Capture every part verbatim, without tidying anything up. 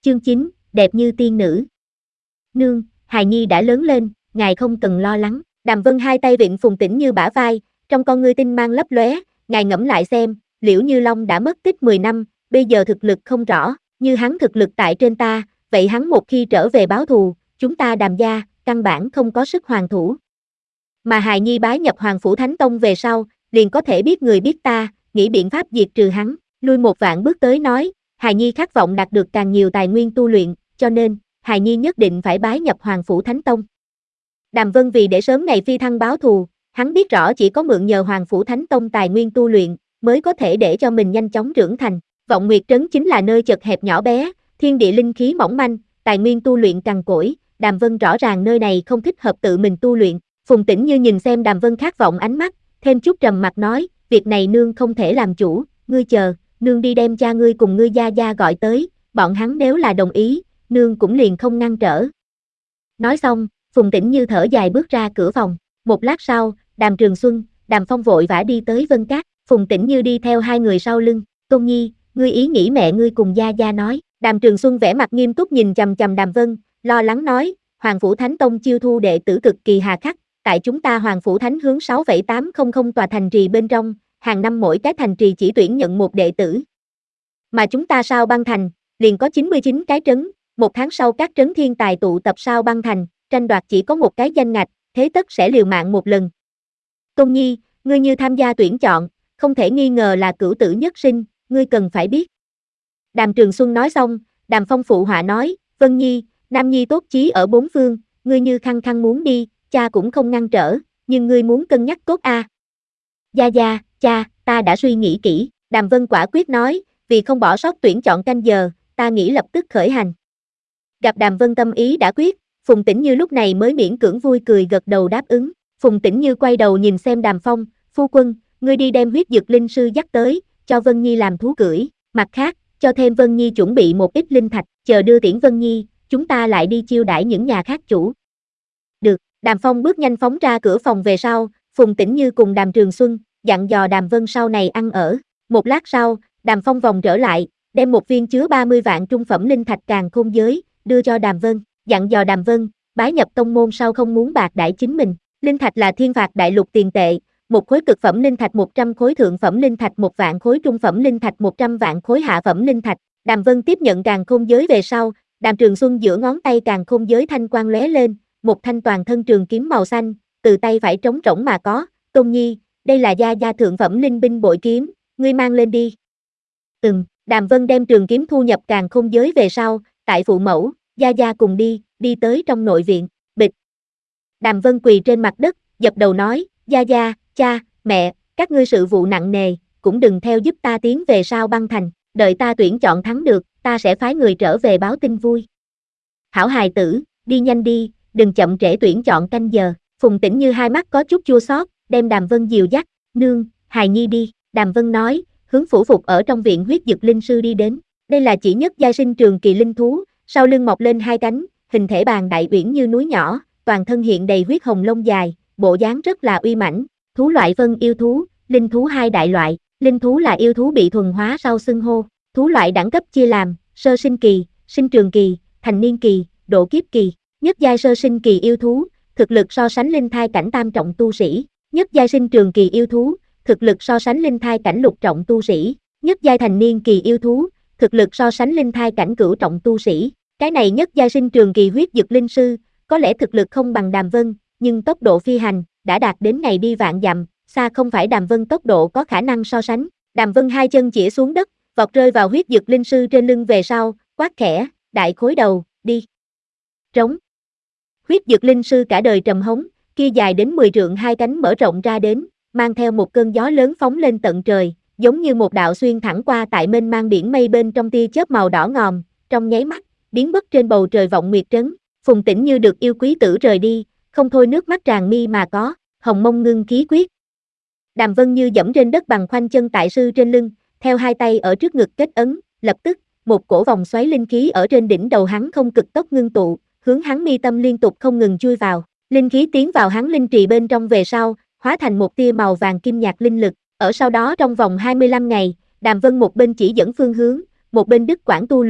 Chương chín, đẹp như tiên nữ. Nương, hài nhi đã lớn lên, ngài không cần lo lắng. Đàm Vân hai tay vịn Phùng Tĩnh Như bả vai, trong con ngươi tinh mang lấp lóe, ngài ngẫm lại xem, Liễu Như Long đã mất tích mười năm, bây giờ thực lực không rõ, như hắn thực lực tại trên ta, vậy hắn một khi trở về báo thù, chúng ta Đàm gia, căn bản không có sức hoàn thủ. Mà hài nhi bái nhập Hoàng Phủ Thánh Tông về sau, liền có thể biết người biết ta, nghĩ biện pháp diệt trừ hắn, lui một vạn bước tới nói, hài nhi khát vọng đạt được càng nhiều tài nguyên tu luyện, cho nên, hài nhi nhất định phải bái nhập Hoàng Phủ Thánh Tông. Đàm Vân vì để sớm ngày phi thăng báo thù, hắn biết rõ chỉ có mượn nhờ Hoàng Phủ Thánh Tông tài nguyên tu luyện, mới có thể để cho mình nhanh chóng trưởng thành. Vọng Nguyệt Trấn chính là nơi chật hẹp nhỏ bé, thiên địa linh khí mỏng manh, tài nguyên tu luyện cằn cỗi, Đàm Vân rõ ràng nơi này không thích hợp tự mình tu luyện. Phùng Tĩnh Như nhìn xem Đàm Vân khát vọng ánh mắt, thêm chút trầm mặt nói, việc này nương không thể làm chủ, ngươi chờ, nương đi đem cha ngươi cùng ngươi gia gia gọi tới, bọn hắn nếu là đồng ý, nương cũng liền không ngăn trở. Nói xong, Phùng Tĩnh Như thở dài bước ra cửa phòng, một lát sau, Đàm Trường Xuân, Đàm Phong vội vã đi tới Vân Cát, Phùng Tĩnh Như đi theo hai người sau lưng, Tôn Nhi, ngươi ý nghĩ mẹ ngươi cùng gia gia nói, Đàm Trường Xuân vẻ mặt nghiêm túc nhìn chằm chằm Đàm Vân, lo lắng nói, Hoàng Phủ Thánh Tông chiêu thu đệ tử cực kỳ hà khắc, tại chúng ta Hoàng Phủ Thánh hướng sáu phẩy tám không không tòa thành trì bên trong, hàng năm mỗi cái thành trì chỉ tuyển nhận một đệ tử. Mà chúng ta Sao Băng Thành, liền có chín mươi chín cái trấn, một tháng sau các trấn thiên tài tụ tập Sao Băng Thành, tranh đoạt chỉ có một cái danh ngạch, thế tất sẽ liều mạng một lần. Tôn Nhi, ngươi như tham gia tuyển chọn, không thể nghi ngờ là cửu tử nhất sinh, ngươi cần phải biết. Đàm Trường Xuân nói xong, Đàm Phong phụ họa nói, Vân Nhi, Nam Nhi tốt chí ở bốn phương, ngươi như khăng khăng muốn đi, cha cũng không ngăn trở, nhưng ngươi muốn cân nhắc tốt a. À. Gia gia, cha, ta đã suy nghĩ kỹ, Đàm Vân quả quyết nói, vì không bỏ sót tuyển chọn canh giờ, ta nghĩ lập tức khởi hành. Gặp Đàm Vân tâm ý đã quyết, Phùng Tĩnh Như lúc này mới miễn cưỡng vui cười gật đầu đáp ứng. Phùng Tĩnh Như quay đầu nhìn xem Đàm Phong, phu quân, ngươi đi đem huyết dực linh sư dắt tới, cho Vân Nhi làm thú cưỡi, mặt khác, cho thêm Vân Nhi chuẩn bị một ít linh thạch, chờ đưa tiễn Vân Nhi, chúng ta lại đi chiêu đãi những nhà khác chủ. Được, Đàm Phong bước nhanh phóng ra cửa phòng về sau, Phùng Tĩnh Như cùng Đàm Trường Xuân, dặn dò Đàm Vân sau này ăn ở. Một lát sau, Đàm Phong vòng trở lại, đem một viên chứa ba mươi vạn trung phẩm linh thạch càn khôn giới, đưa cho Đàm Vân, dặn dò Đàm Vân, bái nhập tông môn sau không muốn bạc đãi chính mình. Linh thạch là thiên phạt đại lục tiền tệ, một khối cực phẩm linh thạch một trăm khối thượng phẩm linh thạch một vạn khối trung phẩm linh thạch một trăm vạn khối hạ phẩm linh thạch. Đàm Vân tiếp nhận càn khôn giới về sau, Đàm Trường Xuân giữa ngón tay càn khôn giới thanh quang lóe lên, một thanh toàn thân trường kiếm màu xanh, từ tay phải trống rỗng mà có, Tôn Nhi, đây là gia gia thượng phẩm linh binh bội kiếm, ngươi mang lên đi. Ừm, Đàm Vân đem trường kiếm thu nhập càn khôn giới về sau, tại phụ mẫu, gia gia cùng đi, đi tới trong nội viện, bịch. Đàm Vân quỳ trên mặt đất, dập đầu nói, gia gia, cha, mẹ, các ngươi sự vụ nặng nề, cũng đừng theo giúp ta tiến về Sao Băng Thành, đợi ta tuyển chọn thắng được, ta sẽ phái người trở về báo tin vui. Hảo hài tử, đi nhanh đi, đừng chậm trễ tuyển chọn canh giờ. Phùng Tĩnh Như hai mắt có chút chua xót, đem Đàm Vân dìu dắt, nương, hài nhi đi, Đàm Vân nói, hướng phủ phục ở trong viện huyết dực linh sư đi đến. Đây là chỉ nhất giai sinh trường kỳ linh thú, sau lưng mọc lên hai cánh, hình thể bàn đại uyển như núi nhỏ, toàn thân hiện đầy huyết hồng lông dài, bộ dáng rất là uy mãnh. Thú loại vân yêu thú, linh thú hai đại loại, linh thú là yêu thú bị thuần hóa sau xưng hô. Thú loại đẳng cấp chia làm, sơ sinh kỳ, sinh trường kỳ, thành niên kỳ, độ kiếp kỳ. Nhất giai sơ sinh kỳ yêu thú, thực lực so sánh linh thai cảnh tam trọng tu sĩ. Nhất giai sinh trường kỳ yêu thú, thực lực so sánh linh thai cảnh lục trọng tu sĩ. Nhất giai thành niên kỳ yêu thú, thực lực so sánh linh thai cảnh cửu trọng tu sĩ. Cái này nhất giai sinh trường kỳ huyết dực linh sư, có lẽ thực lực không bằng Đàm Vân, nhưng tốc độ phi hành đã đạt đến ngày đi vạn dặm, xa không phải Đàm Vân tốc độ có khả năng so sánh. Đàm Vân hai chân chĩa xuống đất, vọt rơi vào huyết dực linh sư trên lưng về sau, quát khẽ, đại khối đầu, đi. Trống. Huyết dực linh sư cả đời trầm hống, kia dài đến mười trượng hai cánh mở rộng ra đến, mang theo một cơn gió lớn phóng lên tận trời, giống như một đạo xuyên thẳng qua tại mênh mang biển mây bên trong tia chớp màu đỏ ngòm, trong nháy mắt, biến mất trên bầu trời Vọng Nguyệt Trấn. Phùng Tĩnh Như được yêu quý tử rời đi, không thôi nước mắt tràn mi mà có, hồng mông ngưng khí quyết. Đàm Vân như dẫm trên đất bằng khoanh chân tại sư trên lưng, theo hai tay ở trước ngực kết ấn, lập tức, một cổ vòng xoáy linh khí ở trên đỉnh đầu hắn không cực tốc ngưng tụ, hướng hắn mi tâm liên tục không ngừng chui vào, linh khí tiến vào hắn linh trì bên trong về sau, hóa thành một tia màu vàng kim nhạt linh lực, ở sau đó trong vòng hai mươi lăm ngày, Đàm Vân một bên chỉ dẫn phương hướng, một bên đứt quãng tu luyện,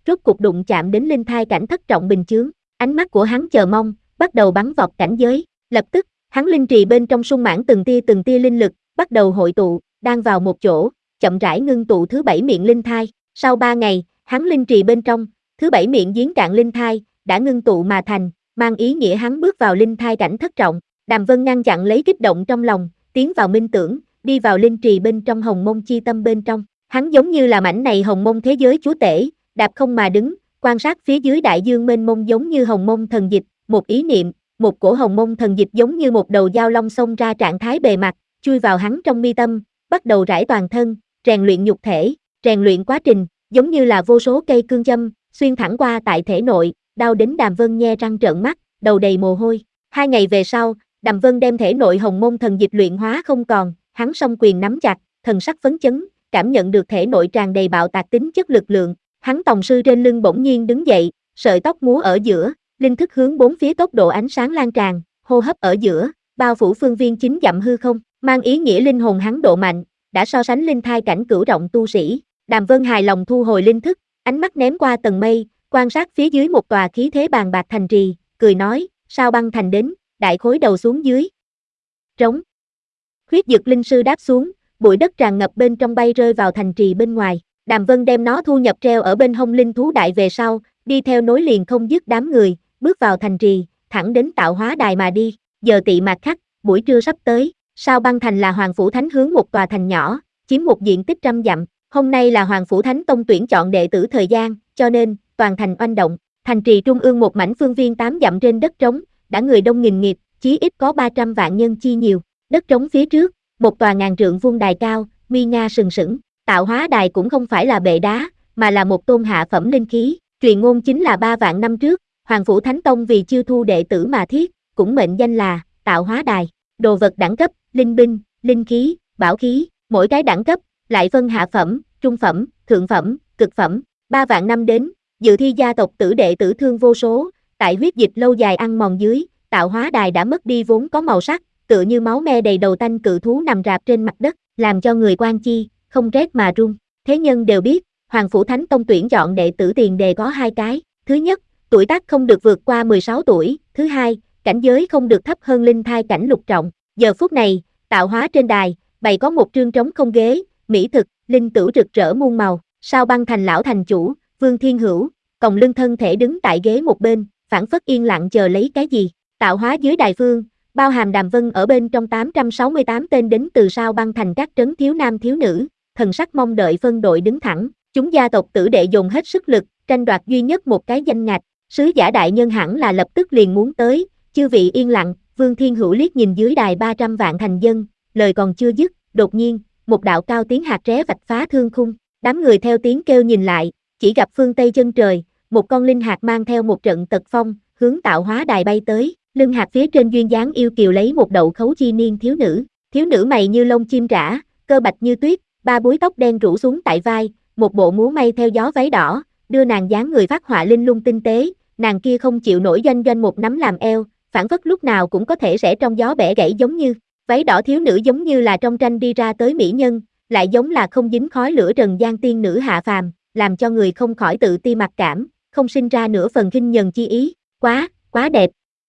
rốt cục đụng chạm đến linh thai cảnh thất trọng bình chướng, ánh mắt của hắn chờ mong, bắt đầu bắn vọt cảnh giới, lập tức, hắn linh trì bên trong sung mãn từng tia từng tia linh lực, bắt đầu hội tụ, đang vào một chỗ, chậm rãi ngưng tụ thứ bảy miệng linh thai, sau ba ngày, hắn linh trì bên trong, thứ bảy miệng giếng cạn linh thai, đã ngưng tụ mà thành, mang ý nghĩa hắn bước vào linh thai cảnh thất trọng, Đàm Vân ngăn chặn lấy kích động trong lòng, tiến vào minh tưởng, đi vào linh trì bên trong hồng mông chi tâm bên trong, hắn giống như là mảnh này hồng mông thế giới chúa tể, đạp không mà đứng, quan sát phía dưới đại dương mênh mông giống như hồng mông thần dịch, một ý niệm, một cổ hồng mông thần dịch giống như một đầu dao long xông ra trạng thái bề mặt, chui vào hắn trong mi tâm, bắt đầu rải toàn thân, rèn luyện nhục thể, rèn luyện quá trình, giống như là vô số cây cương châm, xuyên thẳng qua tại thể nội, đau đến Đàm Vân nhe răng trợn mắt, đầu đầy mồ hôi. Hai ngày về sau, Đàm Vân đem thể nội hồng mông thần dịch luyện hóa không còn, hắn song quyền nắm chặt, thần sắc phấn chấn, cảm nhận được thể nội tràn đầy bạo tạc tính chất lực lượng, hắn tòng sư trên lưng bỗng nhiên đứng dậy, sợi tóc múa ở giữa, linh thức hướng bốn phía tốc độ ánh sáng lan tràn, hô hấp ở giữa, bao phủ phương viên chín dặm hư không, mang ý nghĩa linh hồn hắn độ mạnh, đã so sánh linh thai cảnh cửu trọng tu sĩ. Đàm Vân hài lòng thu hồi linh thức, ánh mắt ném qua tầng mây, quan sát phía dưới một tòa khí thế bàn bạc thành trì, cười nói, sao băng thành đến, đại khối đầu xuống dưới. Trống. Huyết dực linh sư đáp xuống, bụi đất tràn ngập bên trong bay rơi vào thành trì bên ngoài. Đàm Vân đem nó thu nhập treo ở bên hông linh thú đại về sau, đi theo nối liền không dứt đám người, bước vào thành trì, thẳng đến tạo hóa đài mà đi. Giờ tị mạt khắc, buổi trưa sắp tới, sao băng thành là Hoàng Phủ Thánh hướng một tòa thành nhỏ, chiếm một diện tích trăm dặm. Hôm nay là Hoàng Phủ Thánh Tông tuyển chọn đệ tử thời gian, cho nên, toàn thành oanh động. Thành trì trung ương một mảnh phương viên tám dặm trên đất trống, đã người đông nghìn nghịt, chí ít có ba trăm vạn nhân chi nhiều. Đất trống phía trước, một tòa ngàn trượng vuông đài cao, nguy nga sừng sững. Tạo hóa đài cũng không phải là bệ đá, mà là một tôn hạ phẩm linh khí. Truyền ngôn chính là ba vạn năm trước, Hoàng Phủ Thánh Tông vì chiêu thu đệ tử mà thiết, cũng mệnh danh là Tạo Hóa Đài. Đồ vật đẳng cấp, linh binh, linh khí, bảo khí, mỗi cái đẳng cấp lại phân hạ phẩm, trung phẩm, thượng phẩm, cực phẩm. Ba vạn năm đến, dự thi gia tộc tử đệ tử thương vô số, tại huyết dịch lâu dài ăn mòn dưới, Tạo Hóa Đài đã mất đi vốn có màu sắc, tựa như máu me đầy đầu tanh cự thú nằm rạp trên mặt đất, làm cho người quan chi không rét mà run. Thế nhân đều biết, Hoàng Phủ Thánh Tông tuyển chọn đệ tử tiền đề có hai cái. Thứ nhất, tuổi tác không được vượt qua mười sáu tuổi. Thứ hai, cảnh giới không được thấp hơn linh thai cảnh lục trọng. Giờ phút này, tạo hóa trên đài, bày có một trương trống không ghế, mỹ thực, linh tửu rực rỡ muôn màu. Sao băng thành lão thành chủ, Vương Thiên Hữu, còng lưng thân thể đứng tại ghế một bên, phảng phất yên lặng chờ lấy cái gì. Tạo hóa dưới đài phương, bao hàm Đàm Vân ở bên trong tám trăm sáu mươi tám tên đến từ sao băng thành các trấn thiếu nam thiếu nữ, thần sắc mong đợi phân đội đứng thẳng. Chúng gia tộc tử đệ dồn hết sức lực, tranh đoạt duy nhất một cái danh ngạch. Sứ giả đại nhân hẳn là lập tức liền muốn tới, chư vị yên lặng. Vương Thiên Hữu liếc nhìn dưới đài ba trăm vạn thành dân, lời còn chưa dứt, đột nhiên, một đạo cao tiếng hạt ré vạch phá thương khung. Đám người theo tiếng kêu nhìn lại, chỉ gặp phương tây chân trời, một con linh hạt mang theo một trận tật phong, hướng tạo hóa đài bay tới. Lưng hạt phía trên duyên dáng yêu kiều lấy một đậu khấu chi niên thiếu nữ. Thiếu nữ mày như lông chim rã, cơ bạch như tuyết, ba búi tóc đen rủ xuống tại vai, một bộ múa may theo gió váy đỏ, đưa nàng dáng người phát họa linh lung tinh tế, nàng kia không chịu nổi doanh doanh một nắm làm eo, phản phất lúc nào cũng có thể sẽ trong gió bẻ gãy giống như, váy đỏ thiếu nữ giống như là trong tranh đi ra tới mỹ nhân, lại giống là không dính khói lửa trần gian tiên nữ hạ phàm, làm cho người không khỏi tự ti mặc cảm, không sinh ra nửa phần khinh nhờn chi ý, quá, quá đẹp.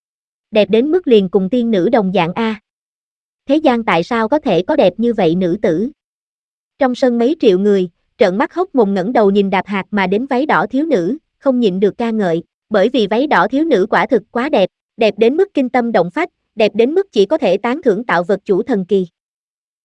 Đẹp đến mức liền cùng tiên nữ đồng dạng a. Thế gian tại sao có thể có đẹp như vậy nữ tử? Trong sân mấy triệu người, trợn mắt hốc mồm ngẩng đầu nhìn đạp hạt mà đến váy đỏ thiếu nữ, không nhịn được ca ngợi, bởi vì váy đỏ thiếu nữ quả thực quá đẹp, đẹp đến mức kinh tâm động phách, đẹp đến mức chỉ có thể tán thưởng tạo vật chủ thần kỳ.